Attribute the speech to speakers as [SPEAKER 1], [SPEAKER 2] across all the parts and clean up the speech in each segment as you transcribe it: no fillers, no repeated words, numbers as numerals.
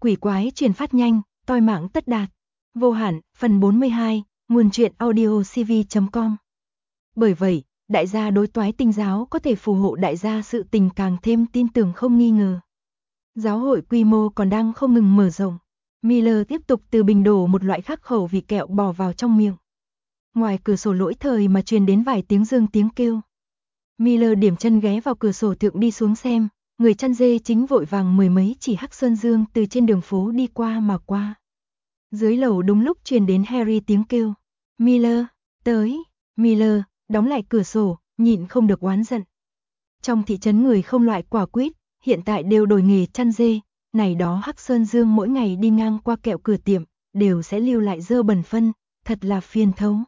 [SPEAKER 1] quỷ quái truyền phát nhanh, toi mạng tất đạt. Vô hạn, phần 42, nguồn truyện audio cv.com. Bởi vậy, đại gia đối toái tinh giáo có thể phù hộ đại gia sự tình càng thêm tin tưởng không nghi ngờ. Giáo hội quy mô còn đang không ngừng mở rộng. Miller tiếp tục từ bình đổ một loại khắc khẩu vị kẹo bò vào trong miệng. Ngoài cửa sổ lỗi thời mà truyền đến vài tiếng dương tiếng kêu. Miller điểm chân ghé vào cửa sổ thượng đi xuống xem, người chăn dê chính vội vàng mười mấy chỉ hắc sơn dương từ trên đường phố đi qua mà qua. Dưới lầu đúng lúc truyền đến Harry tiếng kêu. Miller, tới. Miller đóng lại cửa sổ, nhịn không được oán giận. Trong thị trấn người không loại quả quýt, hiện tại đều đổi nghề chăn dê, này đó hắc sơn dương mỗi ngày đi ngang qua kẹo cửa tiệm, đều sẽ lưu lại dơ bẩn phân, thật là phiền thấu.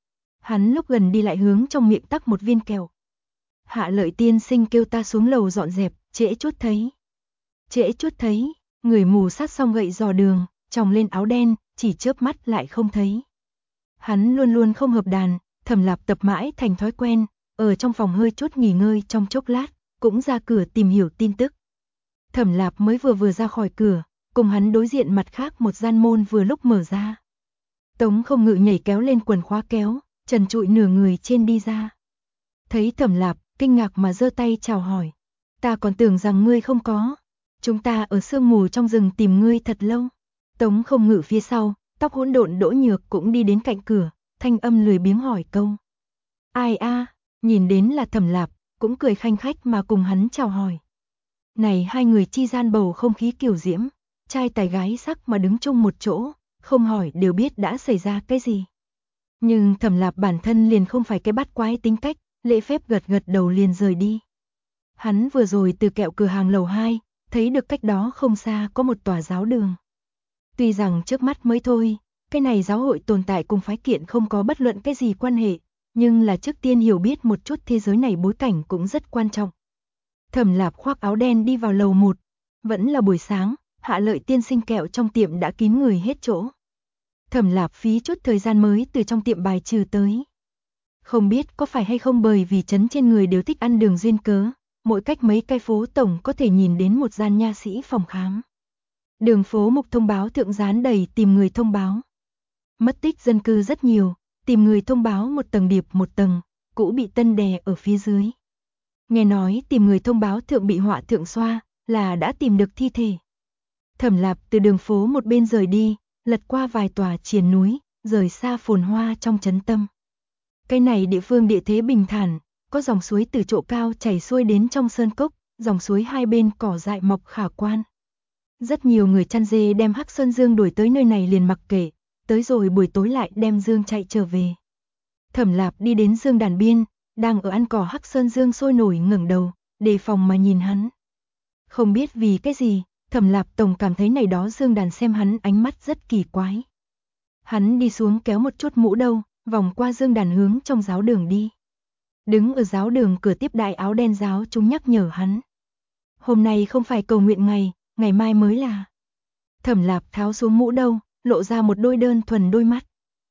[SPEAKER 1] Hắn lúc gần đi lại hướng trong miệng tắc một viên kẹo. Hạ Lợi tiên sinh kêu ta xuống lầu dọn dẹp, trễ chút thấy. Trễ chút thấy, người mù sát xong gậy dò đường, tròng lên áo đen, chỉ chớp mắt lại không thấy. Hắn luôn luôn không hợp đàn, Thẩm Lạp tập mãi thành thói quen, ở trong phòng hơi chút nghỉ ngơi trong chốc lát, cũng ra cửa tìm hiểu tin tức. Thẩm Lạp mới vừa ra khỏi cửa, cùng hắn đối diện mặt khác một gian môn vừa lúc mở ra. Tống Không Ngự nhảy kéo lên quần khóa kéo, trần trụi nửa người trên đi ra. Thấy Thẩm Lạp, kinh ngạc mà giơ tay chào hỏi. Ta còn tưởng rằng ngươi không có. Chúng ta ở sương mù trong rừng tìm ngươi thật lâu. Tống Không Ngự phía sau, tóc hỗn độn Đỗ Nhược cũng đi đến cạnh cửa, thanh âm lười biếng hỏi câu. Ai a? Nhìn đến là Thẩm Lạp, cũng cười khanh khách mà cùng hắn chào hỏi. Này hai người chi gian bầu không khí kiều diễm, trai tài gái sắc mà đứng chung một chỗ, không hỏi đều biết đã xảy ra cái gì. Nhưng Thẩm Lạp bản thân liền không phải cái bắt quái tính cách, lễ phép gật gật đầu liền rời đi. Hắn vừa rồi từ kẹo cửa hàng lầu 2, thấy được cách đó không xa có một tòa giáo đường. Tuy rằng trước mắt mới thôi, cái này giáo hội tồn tại cùng phái kiện không có bất luận cái gì quan hệ, nhưng là trước tiên hiểu biết một chút thế giới này bối cảnh cũng rất quan trọng. Thẩm Lạp khoác áo đen đi vào lầu 1, vẫn là buổi sáng, Hạ Lợi tiên sinh kẹo trong tiệm đã kín người hết chỗ. Thẩm Lạp phí chút thời gian mới từ trong tiệm bài trừ tới. Không biết có phải hay không bởi vì trấn trên người đều thích ăn đường duyên cớ, mỗi cách mấy cái phố tổng có thể nhìn đến một gian nha sĩ phòng khám. Đường phố mục thông báo thượng dán đầy tìm người thông báo. Mất tích dân cư rất nhiều, tìm người thông báo một tầng điệp một tầng, cũ bị tân đè ở phía dưới. Nghe nói tìm người thông báo thượng bị họa thượng xoa, là đã tìm được thi thể. Thẩm Lạp từ đường phố một bên rời đi, lật qua vài tòa triền núi, rời xa phồn hoa trong trấn tâm. Cái này địa phương địa thế bình thản, có dòng suối từ chỗ cao chảy xuôi đến trong sơn cốc, dòng suối hai bên cỏ dại mọc khả quan. Rất nhiều người chăn dê đem hắc sơn dương đuổi tới nơi này liền mặc kệ, tới rồi buổi tối lại đem dương chạy trở về. Thẩm Lạp đi đến dương đàn biên, đang ở ăn cỏ hắc sơn dương sôi nổi ngẩng đầu, đề phòng mà nhìn hắn. Không biết vì cái gì, Thẩm Lạp tổng cảm thấy này đó dương đàn xem hắn ánh mắt rất kỳ quái. Hắn đi xuống kéo một chút mũ đâu, vòng qua dương đàn hướng trong giáo đường đi. Đứng ở giáo đường cửa tiếp đại áo đen giáo chúng nhắc nhở hắn. Hôm nay không phải cầu nguyện ngày, ngày mai mới là. Thẩm Lạp tháo xuống mũ đâu, lộ ra một đôi đơn thuần đôi mắt.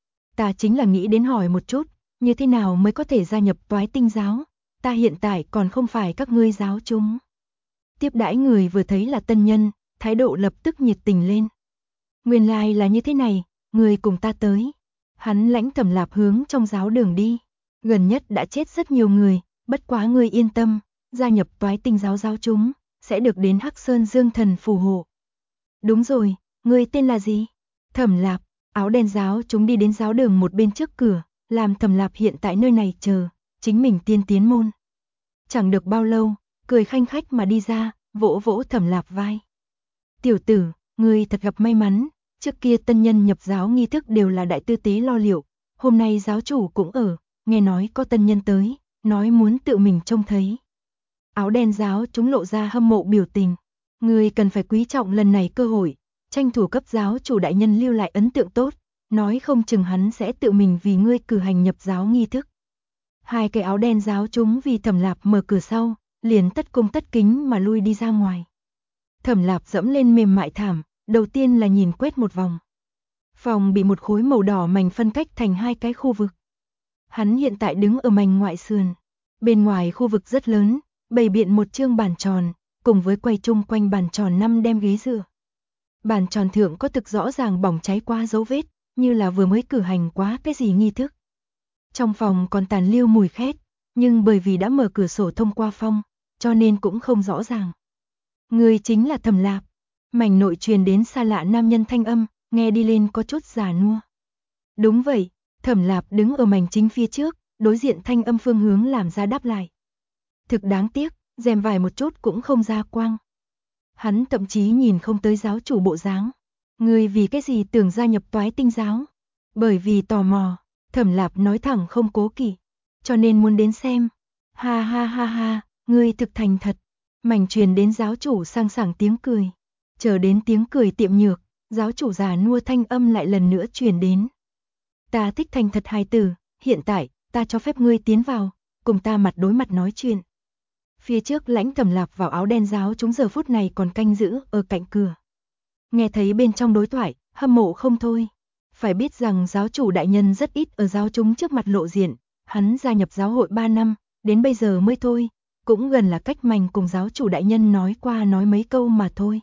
[SPEAKER 1] Ta chính là nghĩ đến hỏi một chút, như thế nào mới có thể gia nhập toái tinh giáo, ta hiện tại còn không phải các ngươi giáo chúng. Tiếp đãi người vừa thấy là tân nhân, thái độ lập tức nhiệt tình lên. Nguyên lai là như thế này, người cùng ta tới. Hắn lãnh Thẩm Lạp hướng trong giáo đường đi. Gần nhất đã chết rất nhiều người, bất quá ngươi yên tâm, gia nhập toái tinh giáo giáo chúng, sẽ được đến Hắc Sơn Dương Thần phù hộ. Đúng rồi, ngươi tên là gì? Thẩm Lạp, áo đen giáo chúng đi đến giáo đường một bên trước cửa, làm Thẩm Lạp hiện tại nơi này chờ, chính mình tiên tiến môn. Chẳng được bao lâu, cười khanh khách mà đi ra, vỗ vỗ Thẩm Lạp vai. Tiểu tử, ngươi thật gặp may mắn, trước kia tân nhân nhập giáo nghi thức đều là đại tư tế lo liệu, hôm nay giáo chủ cũng ở, nghe nói có tân nhân tới, nói muốn tự mình trông thấy. Áo đen giáo chúng lộ ra hâm mộ biểu tình, ngươi cần phải quý trọng lần này cơ hội, tranh thủ cấp giáo chủ đại nhân lưu lại ấn tượng tốt, nói không chừng hắn sẽ tự mình vì ngươi cử hành nhập giáo nghi thức. Hai cái áo đen giáo chúng vì Thẩm Lạp mở cửa sau, liền tất cung tất kính mà lui đi ra ngoài. Thẩm Lạp dẫm lên mềm mại thảm, đầu tiên là nhìn quét một vòng. Phòng bị một khối màu đỏ mảnh phân cách thành hai cái khu vực. Hắn hiện tại đứng ở mảnh ngoại sườn. Bên ngoài khu vực rất lớn, bày biện một chương bàn tròn, cùng với quay chung quanh bàn tròn 5 đem ghế dựa. Bàn tròn thượng có thực rõ ràng bỏng cháy qua dấu vết, như là vừa mới cử hành quá cái gì nghi thức. Trong phòng còn tàn lưu mùi khét, nhưng bởi vì đã mở cửa sổ thông qua phong, cho nên cũng không rõ ràng. Người chính là Thẩm Lạp. Mảnh nội truyền đến xa lạ nam nhân thanh âm, nghe đi lên có chút già nua. Đúng vậy, Thẩm Lạp đứng ở mảnh chính phía trước, đối diện thanh âm phương hướng làm ra đáp lại. Thực đáng tiếc, rèm vải một chút cũng không ra quang. Hắn thậm chí nhìn không tới giáo chủ bộ dáng. Người vì cái gì tưởng gia nhập Toái Tinh giáo? Bởi vì tò mò, Thẩm Lạp nói thẳng không cố kỵ, cho nên muốn đến xem. Ha ha ha ha, ngươi thực thành thật. Mảnh truyền đến giáo chủ sang sảng tiếng cười. Chờ đến tiếng cười tiệm nhược, giáo chủ già nua thanh âm lại lần nữa truyền đến. Ta thích thành thật hài tử, hiện tại, ta cho phép ngươi tiến vào, cùng ta mặt đối mặt nói chuyện. Phía trước Lãnh Thẩm Lạp vào áo đen giáo chúng giờ phút này còn canh giữ ở cạnh cửa. Nghe thấy bên trong đối thoại, hâm mộ không thôi. Phải biết rằng giáo chủ đại nhân rất ít ở giáo chúng trước mặt lộ diện, hắn gia nhập giáo hội 3 năm, đến bây giờ mới thôi, cũng gần là cách Mành cùng giáo chủ đại nhân nói qua nói mấy câu mà thôi.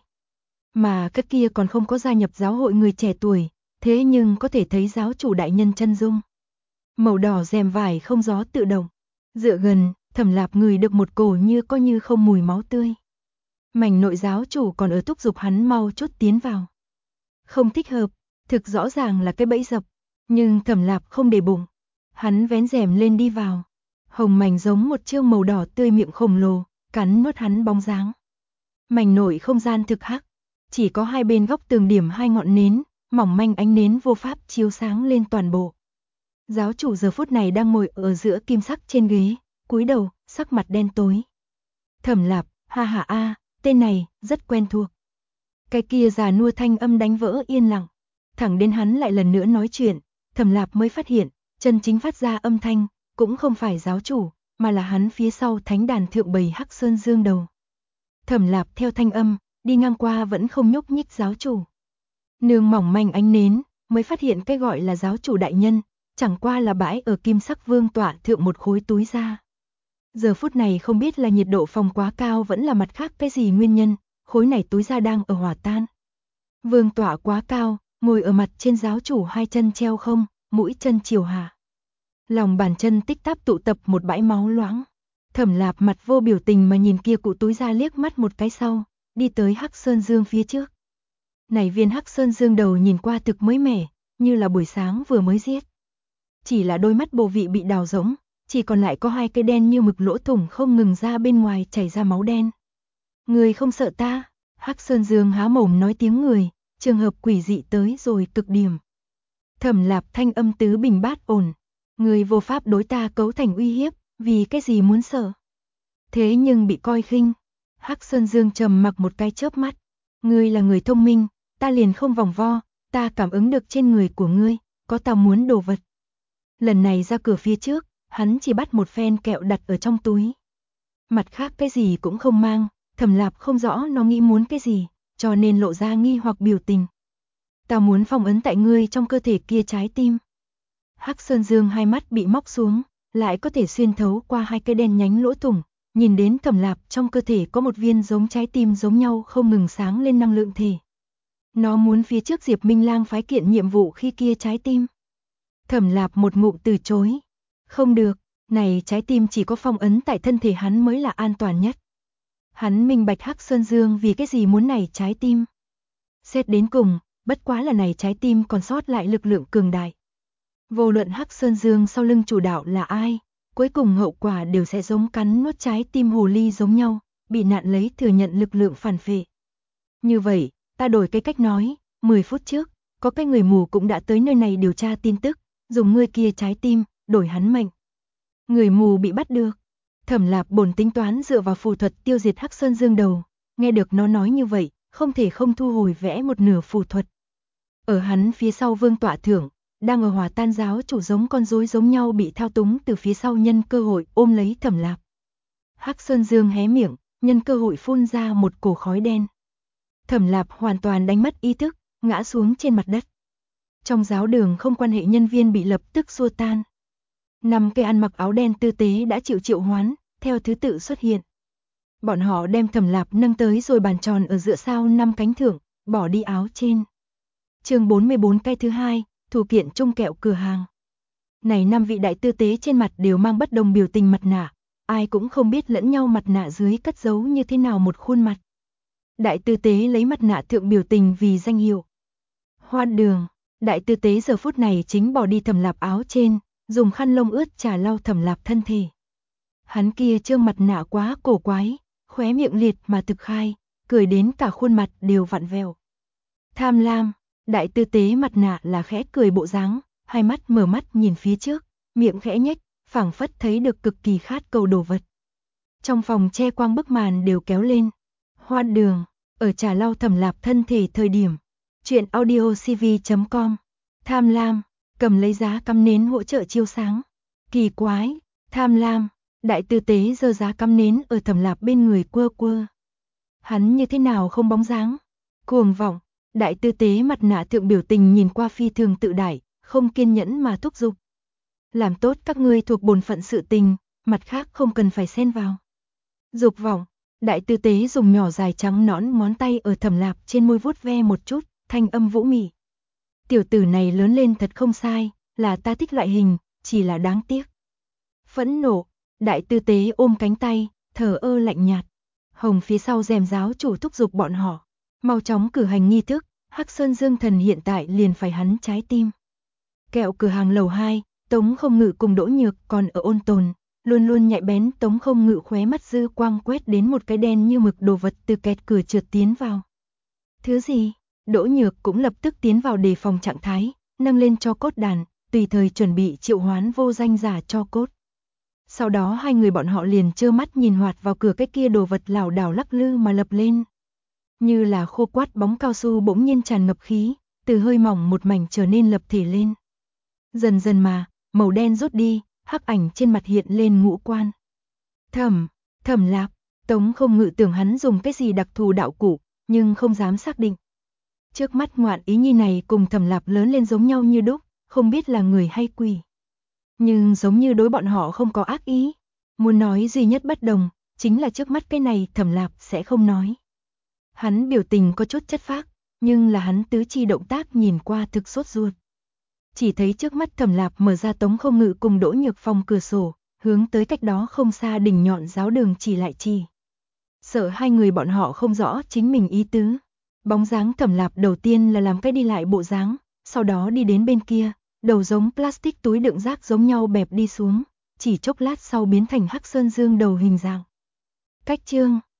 [SPEAKER 1] Mà cái kia còn không có gia nhập giáo hội người trẻ tuổi, thế nhưng có thể thấy giáo chủ đại nhân chân dung. Màu đỏ rèm vải không gió tự động, dựa gần, Thẩm Lạp ngửi được một cổ như có như không mùi máu tươi. Mảnh nội giáo chủ còn ở thúc giục hắn mau chút tiến vào. Không thích hợp, thực rõ ràng là cái bẫy dập, nhưng Thẩm Lạp không để bụng. Hắn vén rèm lên đi vào. Hồng Mảnh giống một chương màu đỏ tươi miệng khổng lồ, cắn nuốt hắn bóng dáng. Mảnh nội không gian thực hắc, chỉ có hai bên góc tường điểm hai ngọn nến, mỏng manh ánh nến vô pháp chiếu sáng lên toàn bộ. Giáo chủ giờ phút này đang ngồi ở giữa kim sắc trên ghế, cúi đầu, sắc mặt đen tối. Thẩm Lạp, ha ha a, tên này rất quen thuộc. Cái kia già nua thanh âm đánh vỡ yên lặng, thẳng đến hắn lại lần nữa nói chuyện, Thẩm Lạp mới phát hiện, chân chính phát ra âm thanh cũng không phải giáo chủ, mà là hắn phía sau thánh đàn thượng bầy Hắc Sơn Dương đầu. Thẩm Lạp theo thanh âm, đi ngang qua vẫn không nhúc nhích giáo chủ. Nương mỏng manh ánh nến, mới phát hiện cái gọi là giáo chủ đại nhân, chẳng qua là bãi ở kim sắc vương tọa thượng một khối túi da. Giờ phút này không biết là nhiệt độ phòng quá cao vẫn là mặt khác cái gì nguyên nhân, khối này túi da đang ở hòa tan. Vương tọa quá cao, ngồi ở mặt trên giáo chủ hai chân treo không, mũi chân chiều hạ. Lòng bàn chân tích tắp tụ tập một bãi máu loãng. Thẩm Lạp mặt vô biểu tình mà nhìn kia cụ túi da liếc mắt một cái sau, đi tới Hắc Sơn Dương phía trước. Này viên Hắc Sơn Dương đầu nhìn qua thực mới mẻ, như là buổi sáng vừa mới giết. Chỉ là đôi mắt bồ vị bị đào rỗng, chỉ còn lại có hai cái đen như mực lỗ thủng không ngừng ra bên ngoài chảy ra máu đen. Người không sợ ta? Hắc Sơn Dương há mồm nói tiếng người, trường hợp quỷ dị tới rồi cực điểm. Thẩm Lạp thanh âm tứ bình bát ổn, người vô pháp đối ta cấu thành uy hiếp, vì cái gì muốn sợ? Thế nhưng bị coi khinh. Hắc Sơn Dương trầm mặc một cái chớp mắt, ngươi là người thông minh, ta liền không vòng vo, ta cảm ứng được trên người của ngươi có ta muốn đồ vật. Lần này ra cửa phía trước, hắn chỉ bắt một phen kẹo đặt ở trong túi. Mặt khác cái gì cũng không mang, Thẩm Lạp không rõ nó nghĩ muốn cái gì, cho nên lộ ra nghi hoặc biểu tình. Ta muốn phong ấn tại ngươi trong cơ thể kia trái tim. Hắc Sơn Dương hai mắt bị móc xuống, lại có thể xuyên thấu qua hai cái đen nhánh lỗ thủng, nhìn đến Thẩm Lạp trong cơ thể có một viên giống trái tim giống nhau không ngừng sáng lên năng lượng thể. Nó muốn phía trước Diệp Minh Lang phái kiện nhiệm vụ khi kia trái tim. Thẩm Lạp một ngụm từ chối. Không được, này trái tim chỉ có phong ấn tại thân thể hắn mới là an toàn nhất. Hắn minh bạch Hắc Sơn Dương vì cái gì muốn này trái tim. Xét đến cùng, bất quá là này trái tim còn sót lại lực lượng cường đại. Vô luận Hắc Sơn Dương sau lưng chủ đạo là ai, cuối cùng hậu quả đều sẽ giống cắn nuốt trái tim hồ ly giống nhau, bị nạn lấy thừa nhận lực lượng phản phệ. Như vậy, ta đổi cái cách nói, 10 phút trước, có cái người mù cũng đã tới nơi này điều tra tin tức, dùng ngươi kia trái tim, đổi hắn mệnh. Người mù bị bắt được. Thẩm Lạp bổn tính toán dựa vào phù thuật tiêu diệt Hắc Sơn Dương đầu, nghe được nó nói như vậy, không thể không thu hồi vẽ một nửa phù thuật. Ở hắn phía sau vương tọa thưởng, đang ở hòa tan giáo chủ giống con rối giống nhau bị thao túng từ phía sau nhân cơ hội ôm lấy Thẩm Lạp. Hắc Sơn Dương hé miệng, nhân cơ hội phun ra một cổ khói đen. Thẩm Lạp hoàn toàn đánh mất ý thức, ngã xuống trên mặt đất. Trong giáo đường không quan hệ nhân viên bị lập tức xua tan. 5 cái ăn mặc áo đen tư tế đã chịu triệu hoán, theo thứ tự xuất hiện. Bọn họ đem Thẩm Lạp nâng tới rồi bàn tròn ở giữa sao 5 cánh thượng, bỏ đi áo trên. Chương 44 cái thứ hai, thủ kiện chung kẹo cửa hàng. Này 5 vị đại tư tế trên mặt đều mang bất đồng biểu tình mặt nạ, ai cũng không biết lẫn nhau mặt nạ dưới cất giấu như thế nào một khuôn mặt. Đại tư tế lấy mặt nạ thượng biểu tình vì danh hiệu. Hoan Đường, đại tư tế giờ phút này chính bỏ đi Thẩm Lạp áo trên, dùng khăn lông ướt trà lau Thẩm Lạp thân thể. Hắn kia trương mặt nạ quá cổ quái, khóe miệng liệt mà thực khai, cười đến cả khuôn mặt đều vặn vẹo. Tham lam, đại tư tế mặt nạ là khẽ cười bộ dáng, hai mắt mở mắt nhìn phía trước, miệng khẽ nhếch, phảng phất thấy được cực kỳ khát cầu đồ vật. Trong phòng che quang bức màn đều kéo lên. Hoan Đường, ở trà lau Thẩm Lạp thân thể thời điểm. Chuyện audiocv.com. Tham lam, cầm lấy giá cắm nến hỗ trợ chiếu sáng. Kỳ quái, tham lam, đại tư tế giơ giá cắm nến ở Thẩm Lạp bên người quơ quơ. Hắn như thế nào không bóng dáng? Cuồng vọng, đại tư tế mặt nạ thượng biểu tình nhìn qua phi thường tự đại, không kiên nhẫn mà thúc giục. Làm tốt các ngươi thuộc bổn phận sự tình, mặt khác không cần phải xen vào. Dục vọng, đại tư tế dùng nhỏ dài trắng nõn ngón tay ở Thẩm Lạp trên môi vuốt ve một chút, thanh âm vũ mị. Tiểu tử này lớn lên thật không sai, là ta thích loại hình, chỉ là đáng tiếc. Phẫn nộ, đại tư tế ôm cánh tay, thờ ơ lạnh nhạt. Hồng phía sau rèm giáo chủ thúc giục bọn họ, mau chóng cử hành nghi thức, Hắc Sơn Dương Thần hiện tại liền phải hắn trái tim. Kẹo cửa hàng lầu 2, Tống Không Ngự cùng Đỗ Nhược còn ở ôn tồn, luôn luôn nhạy bén. Tống Không Ngự khóe mắt dư quang quét đến một cái đen như mực đồ vật từ kẹt cửa trượt tiến vào. Thứ gì? Đỗ Nhược cũng lập tức tiến vào đề phòng trạng thái, nâng lên cho cốt đàn, tùy thời chuẩn bị triệu hoán vô danh giả cho cốt. Sau đó hai người bọn họ liền trơ mắt nhìn hoạt vào cửa cái kia đồ vật lảo đảo lắc lư mà lập lên. Như là khô quát bóng cao su bỗng nhiên tràn ngập khí, từ hơi mỏng một mảnh trở nên lập thể lên. Dần dần mà, màu đen rút đi, hắc ảnh trên mặt hiện lên ngũ quan. Thẩm Lạp, Tống Không Ngự tưởng hắn dùng cái gì đặc thù đạo cụ, nhưng không dám xác định. Trước mắt ngoạn ý nhi này cùng Thẩm Lạp lớn lên giống nhau như đúc, không biết là người hay quỷ. Nhưng giống như đối bọn họ không có ác ý. Muốn nói duy nhất bất đồng, chính là trước mắt cái này Thẩm Lạp sẽ không nói. Hắn biểu tình có chút chất phác, nhưng là hắn tứ chi động tác nhìn qua thực sốt ruột. Chỉ thấy trước mắt Thẩm Lạp mở ra Tống Không Ngự cùng Đỗ Nhược phòng cửa sổ, hướng tới cách đó không xa đỉnh nhọn giáo đường chỉ lại chỉ. Sợ hai người bọn họ không rõ chính mình ý tứ. Bóng dáng Thẩm Lạp đầu tiên là làm cái đi lại bộ dáng, sau đó đi đến bên kia, đầu giống plastic túi đựng rác giống nhau bẹp đi xuống, chỉ chốc lát sau biến thành Hắc Sơn Dương đầu hình dạng. Cách chương